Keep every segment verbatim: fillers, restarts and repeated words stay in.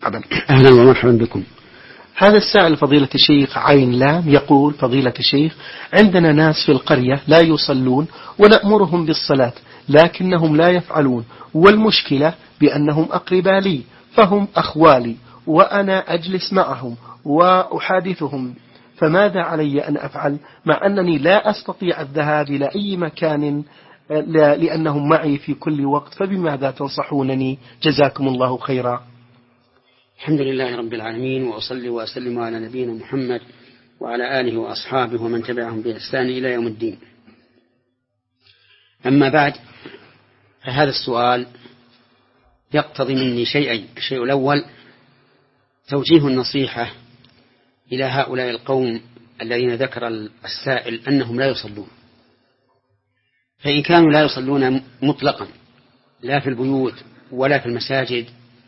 مرحبا. أهلا ومرحبا بكم. هذا السائل فضيلة الشيخ عين لام يقول: فضيلة الشيخ، عندنا ناس في القرية لا يصلون ونأمرهم بالصلاة لكنهم لا يفعلون، والمشكلة بأنهم أقرباء لي، فهم أخوالي وأنا أجلس معهم وأحادثهم، فماذا علي أن أفعل مع أنني لا أستطيع الذهاب إلى أي مكان لأنهم معي في كل وقت؟ فبماذا تنصحونني؟ جزاكم الله خيرا. الحمد لله رب العالمين، وأصلي وأسلم على نبينا محمد وعلى آله وأصحابه ومن تبعهم بإحسان إلى يوم الدين. أما بعد، فهذا السؤال يقتضي مني شيئين. الشيء الأول توجيه النصيحة إلى هؤلاء القوم الذين ذكر السائل أنهم لا يصلون. فإن كانوا لا يصلون مطلقا لا في البيوت ولا في المساجد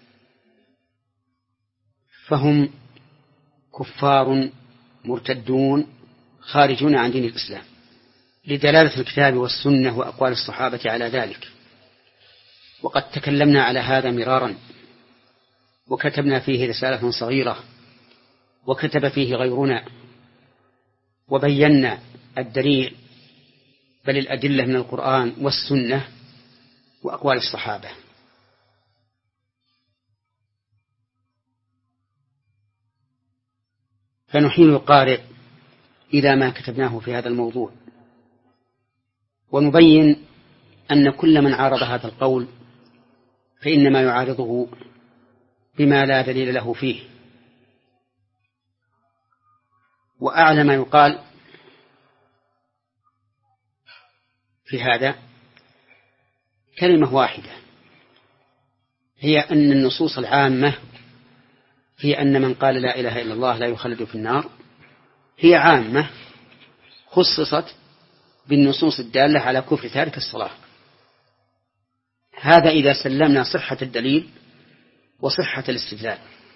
فهم كفار مرتدون خارجون عن دين الإسلام، لدلالة الكتاب والسنة وأقوال الصحابة على ذلك. وقد تكلمنا على هذا مرارا، وكتبنا فيه رسالة صغيرة، وكتب فيه غيرنا، وبينا الدليل بل الأدلة من القرآن والسنة وأقوال الصحابة. فنحيل القارئ إلى ما كتبناه في هذا الموضوع، ونبين أن كل من عارض هذا القول فإنما يعارضه بما لا دليل له فيه. وأعلى ما يقال في هذا كلمة واحدة، هي أن النصوص العامة في أن من قال لا إله إلا الله لا يخلد في النار هي عامة، خصصت بالنصوص الدالة على كفر تارك الصلاة. هذا إذا سلمنا صحة الدليل وصحة الاستدلال،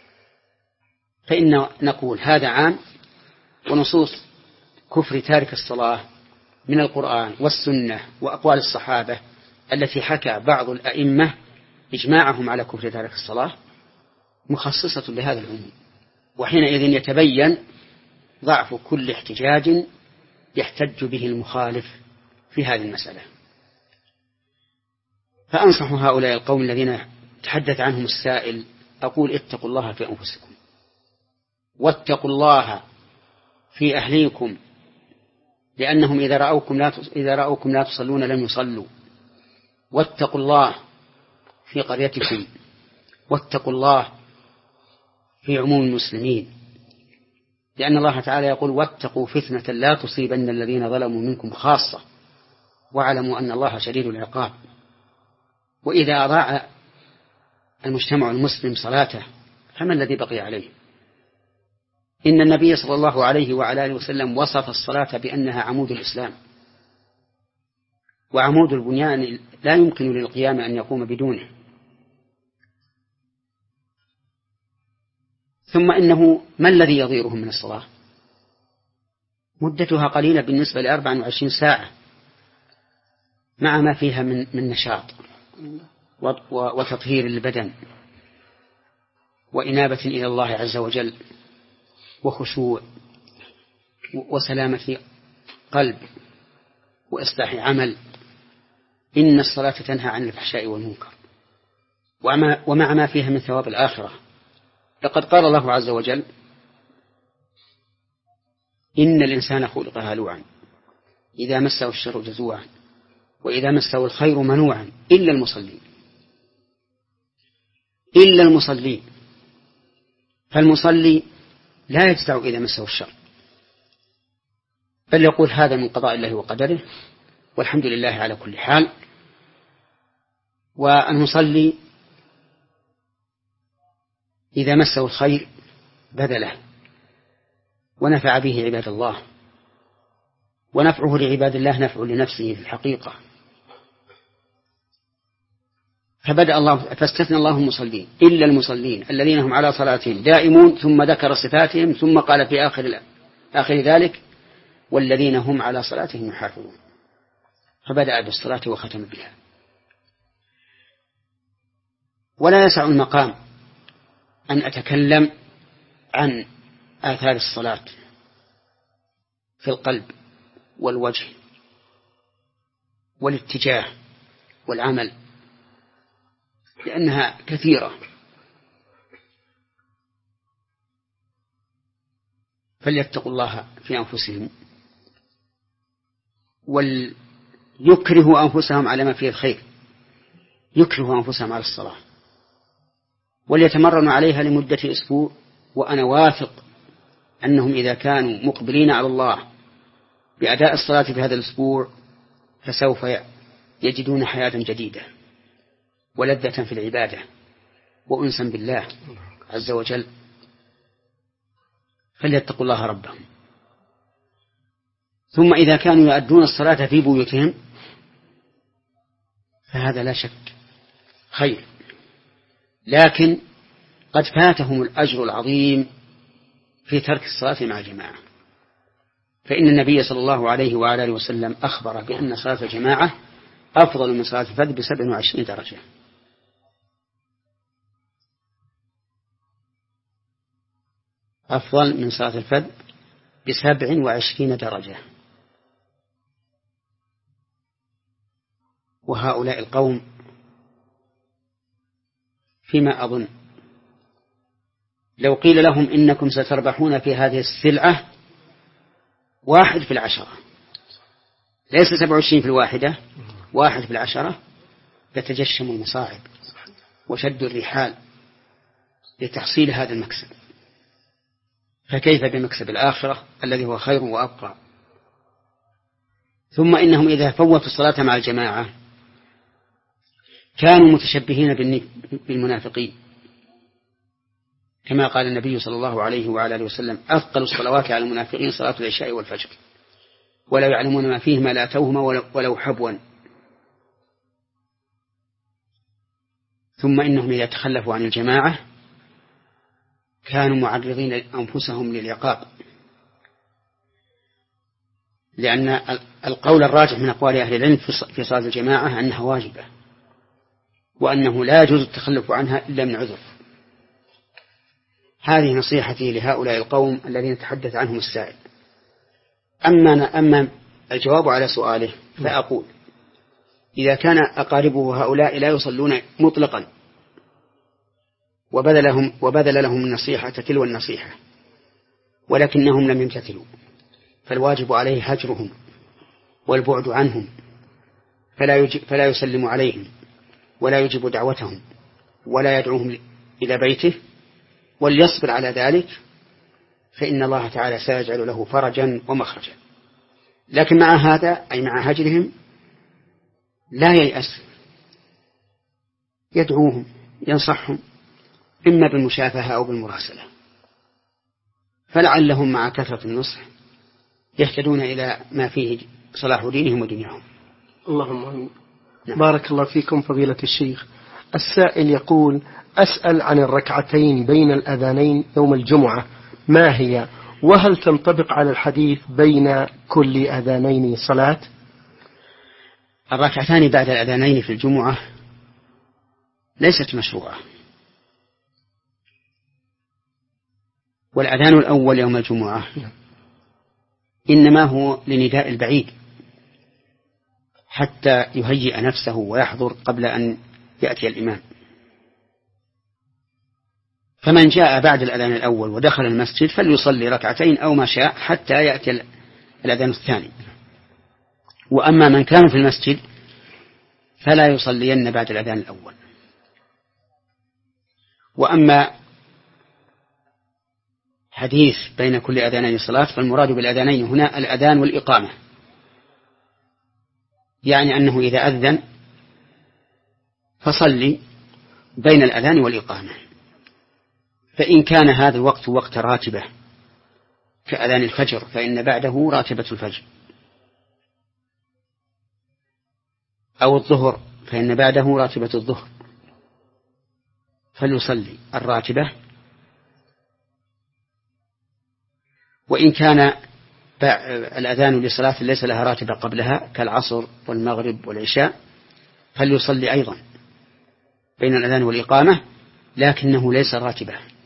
فإن نقول هذا عام، ونصوص كفر تارك الصلاة من القرآن والسنة وأقوال الصحابة التي حكى بعض الأئمة إجماعهم على كفر تارك الصلاة مخصصة لهذا العموم. وحينئذ يتبين ضعف كل احتجاج يحتج به المخالف في هذه المسألة. فأنصح هؤلاء القوم الذين تحدث عنهم السائل، أقول: اتقوا الله في أنفسكم، واتقوا الله في أهليكم، لأنهم إذا رأوكم لا إذا رأوكم لا تصلون لم يصلوا. واتقوا الله في قريتكم، واتقوا الله في عموم المسلمين، لأن الله تعالى يقول: واتقوا فتنة لا تصيبن الذين ظلموا منكم خاصة واعلموا أن الله شديد العقاب. وإذا أضاع المجتمع المسلم صلاته فما الذي بقي عليه؟ إن النبي صلى الله عليه وعلى آله وسلم وصف الصلاة بأنها عمود الإسلام، وعمود البنيان لا يمكن للقيام أن يقوم بدونه. ثم إنه ما الذي يضيرهم من الصلاة؟ مدتها قليلة بالنسبة لأربع وعشرين ساعة، مع ما فيها من, من نشاط وتطهير البدن وإنابة إلى الله عز وجل وخشوع وسلامة قلب وإصلاح عمل. إن الصلاة تنهى عن الفحشاء والمنكر، ومع ما فيها من ثواب الآخرة. لقد قال الله عز وجل: إن الإنسان خلق هلوعا إذا مسه الشر جزوعا وإذا مسه الخير منوعا إلا المصلين. إلا المصلين. فالمصلي لا يجزع إذا مسه الشر، بل يقول: هذا من قضاء الله وقدره والحمد لله على كل حال. والمصلي إذا مسه الخير بذله ونفع به عباد الله، ونفعه لعباد الله نفع لنفسه في الحقيقة. فبدأ الله فاستثنى الله المصلين إلا المصلين الذين هم على صلاتهم دائمون، ثم ذكر صفاتهم، ثم قال في آخر آخر ذلك: والذين هم على صلاتهم يحافظون. فبدأ بالصلاة وختم بها. ولا يسع المقام أن أتكلم عن آثار الصلاة في القلب والوجه والاتجاه والعمل، لأنها كثيرة. فليتقوا الله في أنفسهم وليكرهوا أنفسهم على ما فيه الخير، يكرهوا أنفسهم على الصلاة وليتمرنوا عليها لمدة أسبوع. وأنا واثق أنهم إذا كانوا مقبلين على الله بأداء الصلاة في هذا الأسبوع فسوف يجدون حياة جديدة ولذة في العبادة وأنسا بالله عز وجل. فليتقوا الله ربهم. ثم إذا كانوا يؤدون الصلاة في بيوتهم فهذا لا شك خير، لكن قد فاتهم الأجر العظيم في ترك الصلاة مع الجماعة، فإن النبي صلى الله عليه وعلى آله وسلم أخبر بأن صلاة الجماعة أفضل من صلاة الفرد بسبع وعشرين درجة. أفضل من صلاة الفرد بسبع وعشرين درجة. وهؤلاء القوم فيما أظن لو قيل لهم إنكم ستربحون في هذه السلعة واحد في العشرة، ليس سبع وعشرين في الواحدة، واحد في العشرة، لتجشموا المصاعب وشدوا الرحال لتحصيل هذا المكسب. فكيف بمكسب الآخرة الذي هو خير وأبقى؟ ثم إنهم إذا فوتوا الصلاة مع الجماعة كانوا متشبهين بالمنافقين، كما قال النبي صلى الله عليه وعلى آله وسلم: أثقل الصلوات على المنافقين صلاة العشاء والفجر ولا يعلمون ما فيهما لا أتوهما ولو حبوا. ثم إنهم إذا تخلفوا عن الجماعة كانوا معرضين أنفسهم للعقاب، لأن القول الراجح من أقوال أهل العلم في صلاة الجماعة أنها واجبة، وأنه لا يجوز التخلف عنها إلا من عذر. هذه نصيحتي لهؤلاء القوم الذين تحدث عنهم السائل. أما أما الجواب على سؤاله فأقول: إذا كان أقاربه هؤلاء لا يصلون مطلقا وبذل لهم, وبذل لهم النصيحة تلو النصيحة ولكنهم لم يمتثلوا، فالواجب عليه هجرهم والبعد عنهم، فلا, يجب فلا يسلم عليهم ولا يجب دعوتهم ولا يدعوهم إلى بيته، وليصبر على ذلك، فإن الله تعالى سيجعل له فرجا ومخرجا. لكن مع هذا أي مع هجرهم لا ييأس، يدعوهم ينصحهم إما بالمشافهة أو بالمراسلة، فلعلهم مع كثرة النصح يهتدون إلى ما فيه صلاح دينهم ودنياهم. اللهم آمين. نعم. بارك الله فيكم فضيلة الشيخ. السائل يقول: أسأل عن الركعتين بين الأذانين يوم الجمعة، ما هي؟ وهل تنطبق على الحديث بين كل أذانين صلاة؟ الركعتان بعد الأذانين في الجمعة ليست مشروعة، والأذان الأول يوم الجمعة إنما هو لنداء البعيد حتى يهيئ نفسه ويحضر قبل أن يأتي الإمام. فمن جاء بعد الأذان الأول ودخل المسجد فليصلي ركعتين أو ما شاء حتى يأتي الأذان الثاني. وأما من كان في المسجد فلا يصلين بعد الأذان الأول. وأما حديث بين كل أذانين صلاة فالمراد بالأذانين هنا الأذان والإقامة، يعني أنه إذا أذن فصلي بين الأذان والإقامة، فإن كان هذا الوقت وقت راتبة كأذان الفجر فإن بعده راتبة الفجر، أو الظهر فإن بعده راتبة الظهر، فليصلي الراتبة. وإن كان الأذان لصلاة ليس لها راتبة قبلها كالعصر والمغرب والعشاء فليصلي أيضا بين الأذان والإقامة، لكنه ليس راتبة،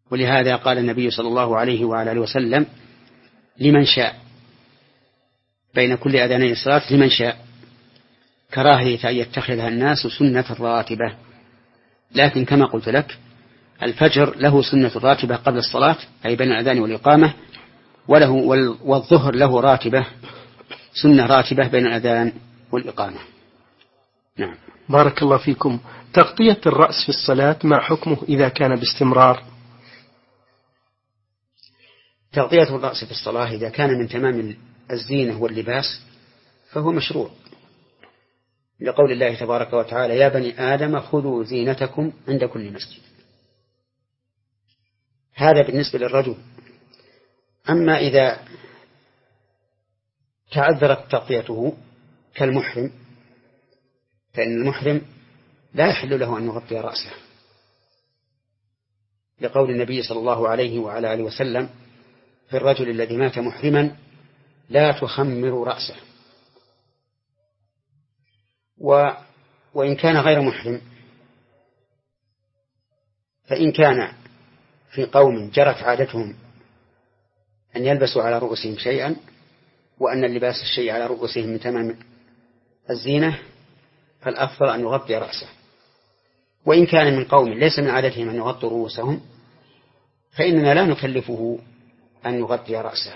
ولهذا قال النبي صلى الله عليه وعلى آله وسلم لمن شاء بين كل أذاني الصلاة لمن شاء، كراهية أن يتخذها الناس سنة راتبة. لكن كما قلت لك الفجر له سنة راتبة قبل الصلاة أي بين الأذان والإقامة، وله والظهر له راتبة سنة راتبة بين الأذان والإقامة. نعم. بارك الله فيكم. تغطية الرأس في الصلاة ما حكمه إذا كان باستمرار؟ تغطية الرأس في الصلاة إذا كان من تمام الزينة واللباس فهو مشروع، لقول الله تبارك وتعالى يا بني آدم خذوا زينتكم عند كل مسجد. هذا بالنسبة للرجل. أما إذا تعذرت تغطيته كالمحرم فإن المحرم لا يحل له أن يغطي رأسه، لقول النبي صلى الله عليه وعلى آله وسلم في الرجل الذي مات محرما لا تخمر رأسه. و وإن كان غير محرم فإن كان في قوم جرت عادتهم أن يلبسوا على رؤوسهم شيئا وأن اللباس الشيء على رؤوسهم من تمام الزينة فالأفضل أن يغطي رأسه. وإن كان من قوم ليس من عادتهم أن يغطوا رؤوسهم فإننا لا نكلفه أن يغطي رأسه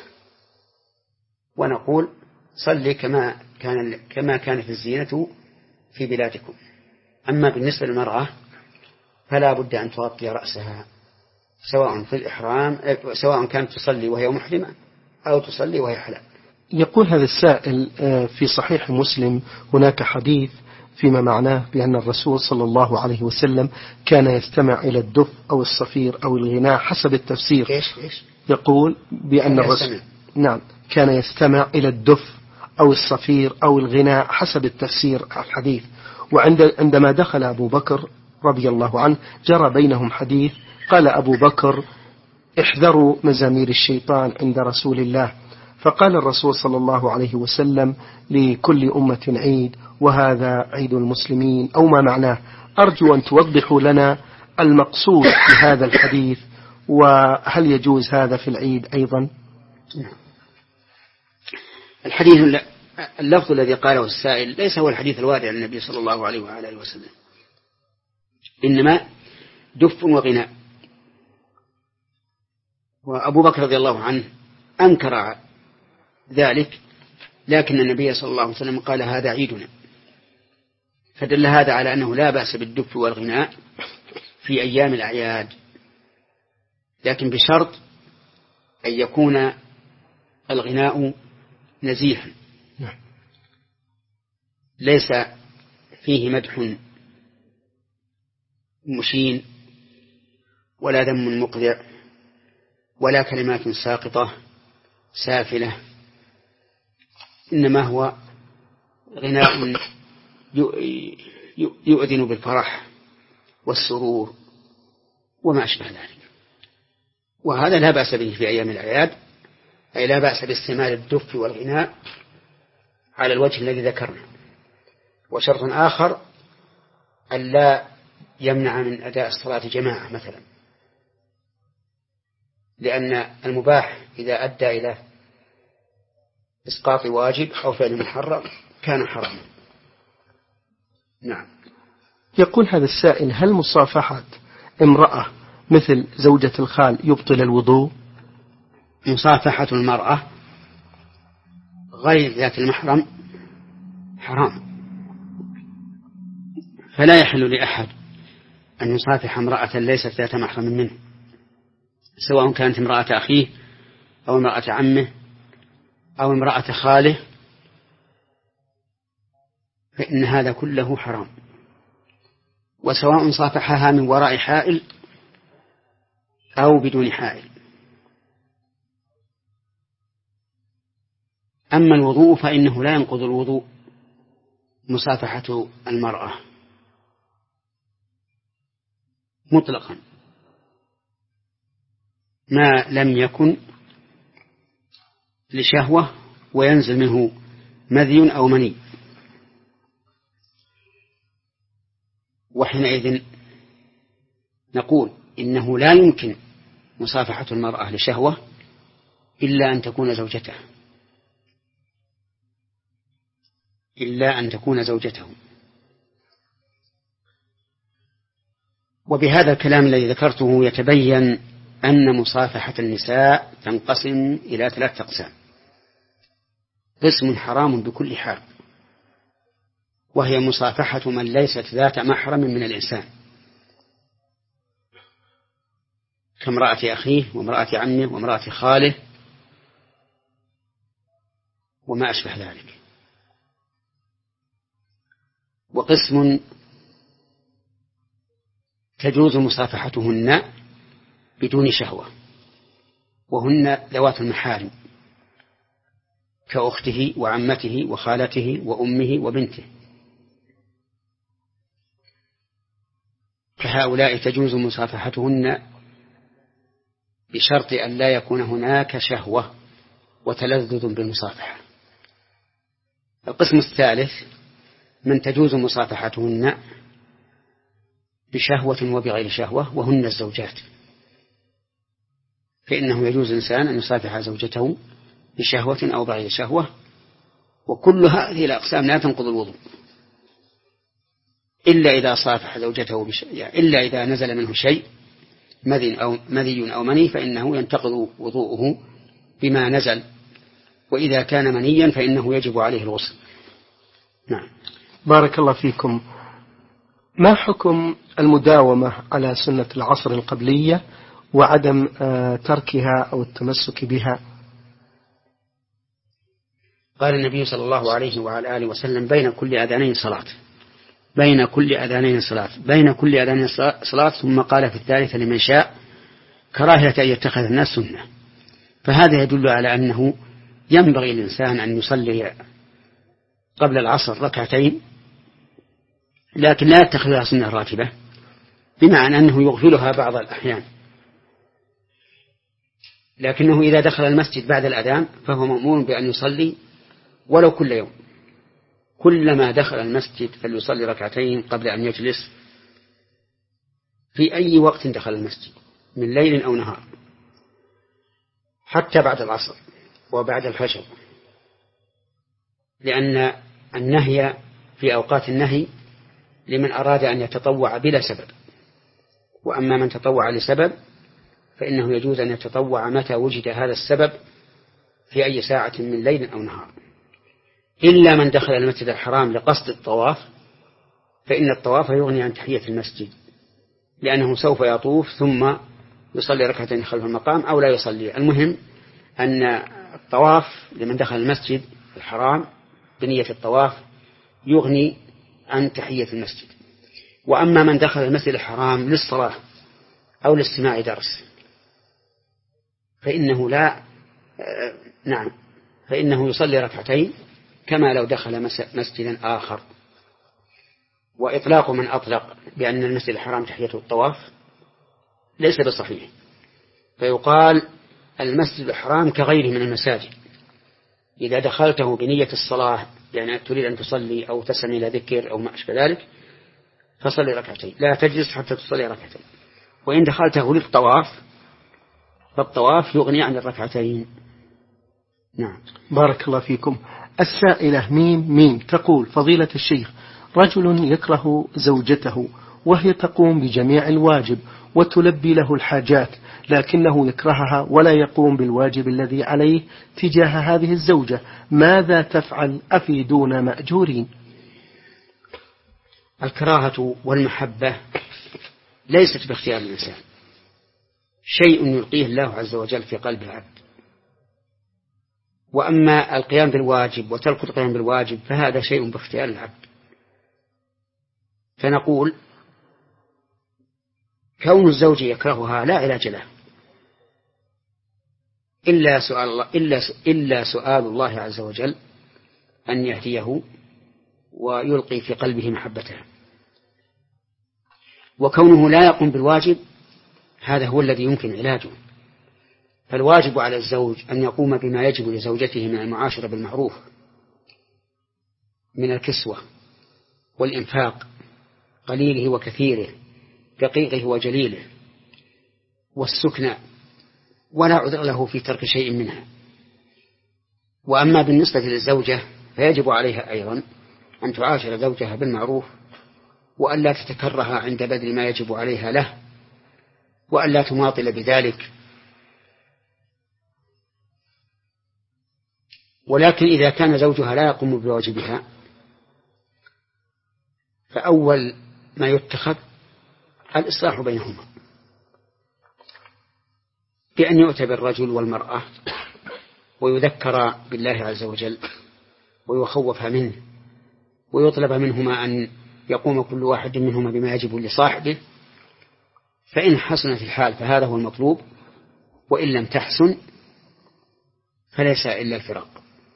ونقول صلي كما كان كما كانت الزينة في بلادكم. أما بالنسبة للمرأة فلا بد أن تغطي رأسها سواء في الإحرام سواء كانت تصلي وهي محرمة أو تصلي وهي حلال. يقول هذا السائل في صحيح مسلم هناك حديث فيما معناه بأن الرسول صلى الله عليه وسلم كان يستمع إلى الدف أو الصفير أو الغناء حسب التفسير. إيش إيش؟ يقول بأن الرسول نعم كان يستمع إلى الدف أو الصفير أو الغناء حسب التفسير الحديث. وعندما دخل أبو بكر رضي الله عنه جرى بينهم حديث قال أبو بكر احذروا مزامير الشيطان عند رسول الله، فقال الرسول صلى الله عليه وسلم لكل أمة عيد وهذا عيد المسلمين أو ما معناه. أرجو أن توضحوا لنا المقصود في هذا الحديث وهل يجوز هذا في العيد أيضا؟ الحديث اللفظ الذي قاله السائل ليس هو الحديث الوارد عن النبي صلى الله عليه وعلى آله وسلم، إنما دف وغناء. وأبو بكر رضي الله عنه أنكر ذلك، لكن النبي صلى الله عليه وسلم قال هذا عيدنا، فدل هذا على أنه لا بأس بالدف والغناء في أيام الأعياد، لكن بشرط أن يكون الغناء نزيها ليس فيه مدح مشين ولا ذم مقذع ولا كلمات ساقطة سافلة، إنما هو غناء يؤذن بالفرح والسرور وما أشبه ذلك. وهذا لا بأس به في أيام الأعياد، أي لا بأس باستعمال الدف والغناء على الوجه الذي ذكرنا. وشرط آخر ألا يمنع من أداء الصلاة جماعة مثلا، لأن المباح إذا أدى إلى إسقاط واجب أو فعل محرم كان حراما. نعم. يقول هذا السائل هل مصافحة امرأة مثل زوجة الخال يبطل الوضوء؟ مصافحة المرأة غير ذات المحرم حرام، فلا يحل لأحد أن يصافح امرأة ليست ذات محرم منه، سواء كانت امرأة أخيه أو امرأة عمه أو امرأة خاله، فإن هذا كله حرام، وسواء صافحها من وراء حائل أو بدون حائل. أما الوضوء فإنه لا ينقض الوضوء مصافحة المرأة مطلقا ما لم يكن لشهوة وينزل منه مذي أو مني، وحينئذ نقول إنه لا يمكن مصافحة المرأة لشهوة إلا أن تكون زوجته إلا أن تكون زوجته وبهذا الكلام الذي ذكرته يتبين أن مصافحة النساء تنقسم إلى ثلاثة أقسام. قسم حرام بكل حال، وهي مصافحة من ليست ذات محرم من الإنسان، كامرأة أخيه وامرأة عمه وامرأة خاله وما أشبه ذلك. وقسم تجوز مصافحتهن بدون شهوة، وهن ذوات المحارم كأخته وعمته وخالته وأمه وبنته، فهؤلاء تجوز مصافحتهن بشرط أن لا يكون هناك شهوة وتلذذ بالمصافحة. القسم الثالث من تجوز مصافحتهن بشهوة وبغير شهوة، وهن الزوجات، فإنه يجوز الإنسان أن يصافح زوجته بشهوة أو بغير شهوة، وكل هذه الأقسام لا تنقض الوضوء إلا إذا صافح زوجته بش... يعني إلا إذا نزل منه شيء مذي أو مذي أو مني فإنه ينتقض وضوءه بما نزل، وإذا كان منيا فإنه يجب عليه الغسل. نعم. بارك الله فيكم. ما حكم المداومة على سنة العصر القبلية وعدم تركها أو التمسك بها؟ قال النبي صلى الله عليه وعلى آله وسلم: بين كل أذانين صلاة، بين كل أذانين صلاة، بين كل أذانين صلاة. ثم قال في الثالثة: لمن شاء، كراهية أن يتخذ الناس سنة. فهذا يدل على أنه ينبغي الإنسان أن يصلي قبل العصر ركعتين، لكن لا يتخذها سنة راتبة، بمعنى أنه يغفلها بعض الأحيان، لكنه إذا دخل المسجد بعد الأذان فهو مأمور بأن يصلي ولو كل يوم، كلما دخل المسجد فليصلي ركعتين قبل أن يجلس في أي وقت دخل المسجد من ليل أو نهار، حتى بعد العصر وبعد الفجر، لأن النهي في أوقات النهي لمن أراد أن يتطوع بلا سبب، وأما من تطوع لسبب فإنه يجوز أن يتطوع متى وجد هذا السبب في أي ساعة من ليل أو نهار، إلا من دخل المسجد الحرام لقصد الطواف، فإن الطواف يغني عن تحية المسجد، لأنه سوف يطوف ثم يصلي ركعتين خلف المقام أو لا يصلي. المهم أن الطواف لمن دخل المسجد الحرام بنية الطواف يغني عن تحية المسجد. وأما من دخل المسجد الحرام للصلاة أو لاستماع درس فإنه لا نعم فإنه يصلي ركعتين كما لو دخل مسجدا آخر. وإطلاق من أطلق بأن المسجد الحرام تحية الطواف ليس بصحيح، فيقال المسجد الحرام كغيره من المساجد، إذا دخلته بنية الصلاة يعني تريد أن تصلي أو تسمع إلى ذكر أو ما أشبه ذلك فصلي ركعتين، لا تجلس حتى تصلي ركعتين. وإن دخلته للطواف فالطواف يغني عن الركعتين. نعم. بارك الله فيكم. السائلة ميم ميم تقول: فضيلة الشيخ، رجل يكره زوجته وهي تقوم بجميع الواجب وتلبي له الحاجات، لكنه يكرهها ولا يقوم بالواجب الذي عليه تجاه هذه الزوجة، ماذا تفعل؟ أفيدونا مأجورين. الكراهة والمحبة ليست باختيار الإنسان، شيء يلقيه الله عز وجل في قلب العبد. وأما القيام بالواجب وترك القيام بالواجب فهذا شيء باختيار العبد. فنقول كون الزوج يكرهها لا علاج له إلا سؤال الله إلا إلا سؤال الله عز وجل أن يهديه ويلقي في قلبه محبتها. وكونه لا يقوم بالواجب هذا هو الذي يمكن علاجه. فالواجب على الزوج أن يقوم بما يجب لزوجته من المعاشرة بالمعروف من الكسوة والإنفاق، قليله وكثيره، دقيقه وجليله، والسكنى ولا عذر له في ترك شيء منها. وأما بالنسبة للزوجة فيجب عليها أيضا أن تعاشر زوجها بالمعروف، وأن لا تتكره عند بذل ما يجب عليها له، وأن لا تماطل بذلك. ولكن إذا كان زوجها لا يقوم بواجبها فأول ما يتخذ الإصلاح بينهما، بأن يؤتى بالرجل والمرأة ويذكر بالله عز وجل ويخوف منه، ويطلب منهما أن يقوم كل واحد منهما بما يجب لصاحبه، فإن حسنت الحال فهذا هو المطلوب، وإن لم تحسن فليس إلا الفراق.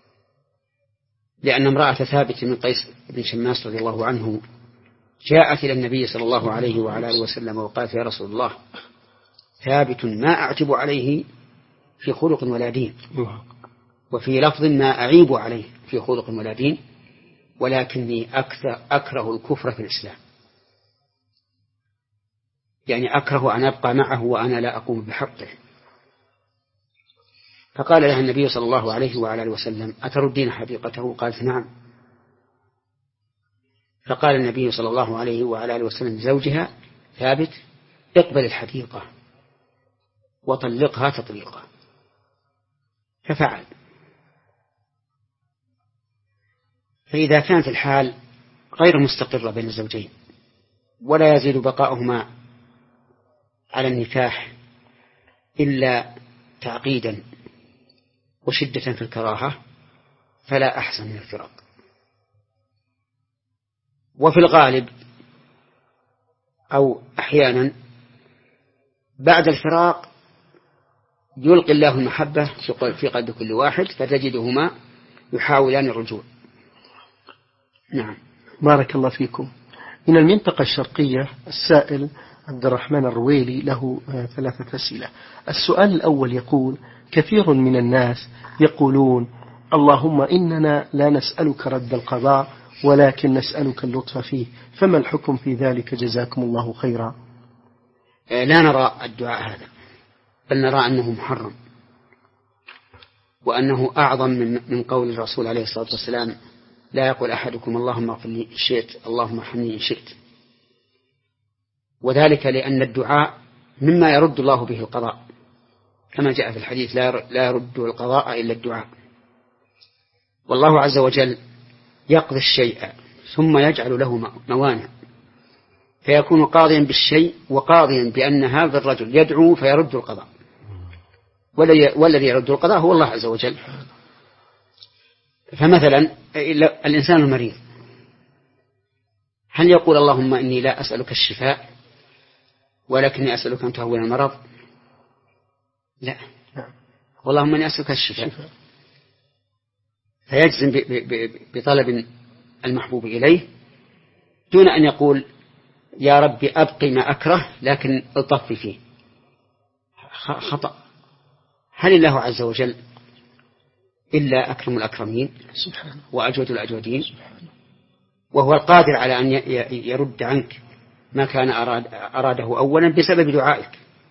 لأن امرأة ثابت بن قيس بن شماس رضي الله عنه جاءت إلى النبي صلى الله عليه وعلى آله وسلم وقالت: يا رسول الله، ثابت ما أعتب عليه في خلق ولا دين، وفي لفظ ما أعيب عليه في خلق ولا دين، ولكني أكثر أكره الكفر في الإسلام، يعني أكره أن أبقى معه وأنا لا أقوم بحقه. فقال لها النبي صلى الله عليه وعلى آله وسلم: أتردين حقيقته؟ قالت: نعم. فقال النبي صلى الله عليه وعلى آله وسلم لزوجها: ثابت، اقبل الحقيقة وطلقها تطليقا. ففعل. فإذا كانت الحال غير مستقرة بين الزوجين ولا يزيد بقاؤهما على النكاح إلا تعقيدا وشدة في الكراهة فلا أحسن من الفراق. وفي الغالب أو أحيانا بعد الفراق يلقي الله المحبة في قلب كل واحد فتجدهما يحاولان الرجوع. نعم. بارك الله فيكم. من المنطقة الشرقية السائل عبد الرحمن الرويلي له ثلاثة أسئلة. السؤال الأول يقول: كثير من الناس يقولون: اللهم إننا لا نسألك رد القضاء ولكن نسألك اللطف فيه، فما الحكم في ذلك جزاكم الله خيرا؟ لا نرى الدعاء هذا، بل نرى أنه محرم، وأنه أعظم من من قول الرسول عليه الصلاة والسلام: لا يقول أحدكم اللهم اغفر لي إن شئت، اللهم ارحمني إن شئت. وذلك لأن الدعاء مما يرد الله به القضاء، كما جاء في الحديث: لا يرد القضاء إلا الدعاء. والله عز وجل يقضي الشيء ثم يجعل له موانع، فيكون قاضيا بالشيء وقاضيا بأن هذا الرجل يدعو فيرد القضاء، والذي يرد القضاء هو الله عز وجل. فمثلا الإنسان المريض هل يقول: اللهم إني لا أسألك الشفاء ولكني أسألك أن تهون المرض؟ لا، اللهم إني أسألك الشفاء، فيجزم بطلب المحبوب إليه دون أن يقول: يا ربي أبقي ما أكره لكن الطف فيه. خطأ. هل الله عز وجل إلا أكرم الأكرمين وأجود الأجودين، وهو القادر على أن يرد عنك ما كان أراد أراده أولا بسبب دعائك.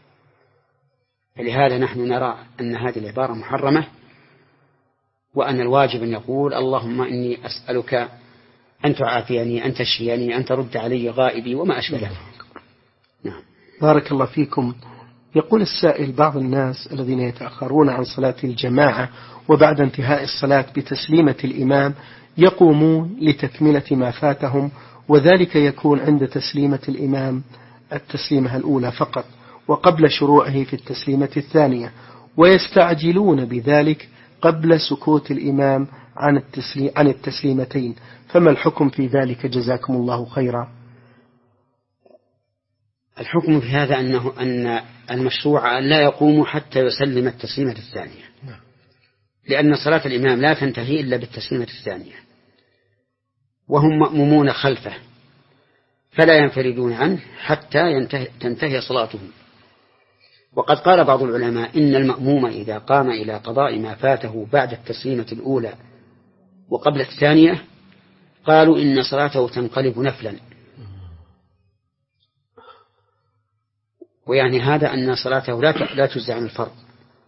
فلهذا نحن نرى أن هذه العبارة محرمة، وأن الواجب أن يقول: اللهم إني أسألك أن تعافيني، أن تشفيني، أن ترد علي غائبي، وما أشبه ذلك. نعم. بارك الله فيكم. يقول السائل: بعض الناس الذين يتأخرون عن صلاة الجماعة وبعد انتهاء الصلاة بتسليمة الإمام يقومون لتكملة ما فاتهم، وذلك يكون عند تسليمة الإمام التسليمة الأولى فقط وقبل شروعه في التسليمة الثانية، ويستعجلون بذلك قبل سكوت الإمام عن التسليم عن التسليمتين، فما الحكم في ذلك جزاكم الله خيرا؟ الحكم في هذا أنه أن المشروع أن لا يقوم حتى يسلم التسليمة الثانية، لأن صلاة الإمام لا تنتهي إلا بالتسليمة الثانية، وهم مأمومون خلفه فلا ينفردون عنه حتى ينتهي تنتهي صلاتهم. وقد قال بعض العلماء إن المأموم إذا قام إلى قضاء ما فاته بعد التسليمة الأولى وقبل الثانية قالوا إن صلاته تنقلب نفلا، ويعني هذا أن صلاته لا لا تجزي عن الفرض،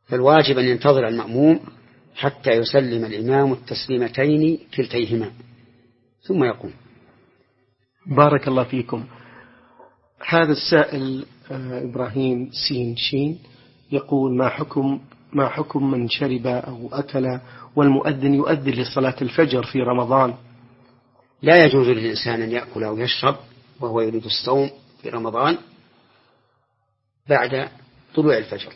فالواجب أن ينتظر المأموم حتى يسلم الإمام التسليمتين كلتيهما ثم يقوم. بارك الله فيكم. هذا السائل إبراهيم سين شين يقول: ما حكم ما حكم من شرب أو أكل والمؤذن يؤذن لصلاة الفجر في رمضان؟ لا يجوز للإنسان أن يأكل أو يشرب وهو يريد الصوم في رمضان بعد طلوع الفجر،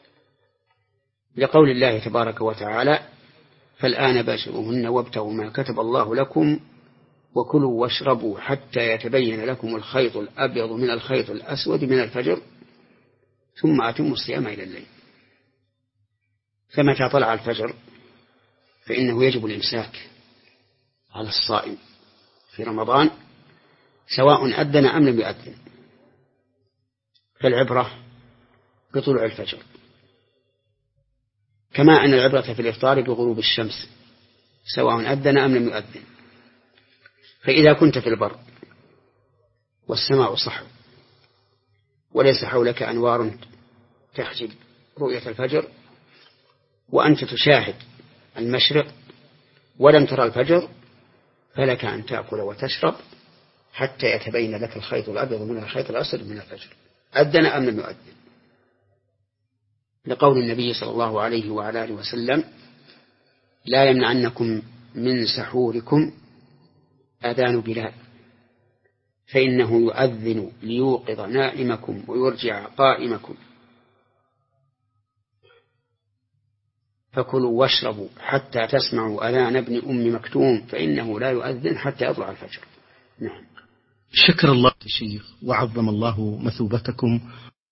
لقول الله تبارك وتعالى: فالآن باشروهن وابتغوا ما كتب الله لكم وكلوا واشربوا حتى يتبين لكم الخيط الأبيض من الخيط الأسود من الفجر ثم أتموا الصيام إلى الليل. فمتى طلع الفجر فإنه يجب الإمساك على الصائم في رمضان سواء أذن أم لم يؤذن، فالعبرة بطلوع الفجر، كما أن العبرة في الإفطار بغروب الشمس سواء أذن أم لم يؤذن. فإذا كنت في البر والسماء صحو وليس حولك أنوار تحجب رؤية الفجر وأنت تشاهد المشرق ولم ترى الفجر، فلك أن تأكل وتشرب حتى يتبين لك الخيط الأبيض من الخيط الأسود من الفجر أذن أم لم يؤذن، لقول النبي صلى الله عليه وعلى آله وسلم: لا يمنعنكم من سحوركم أذان بلال فإنه يؤذن ليوقظ نائمكم ويرجع قائمكم، فكلوا واشربوا حتى تسمعوا أذان ابن أم مكتوم فإنه لا يؤذن حتى يطلع الفجر. نعم. شكر الله الشيخ وعظم الله مثوبتكم.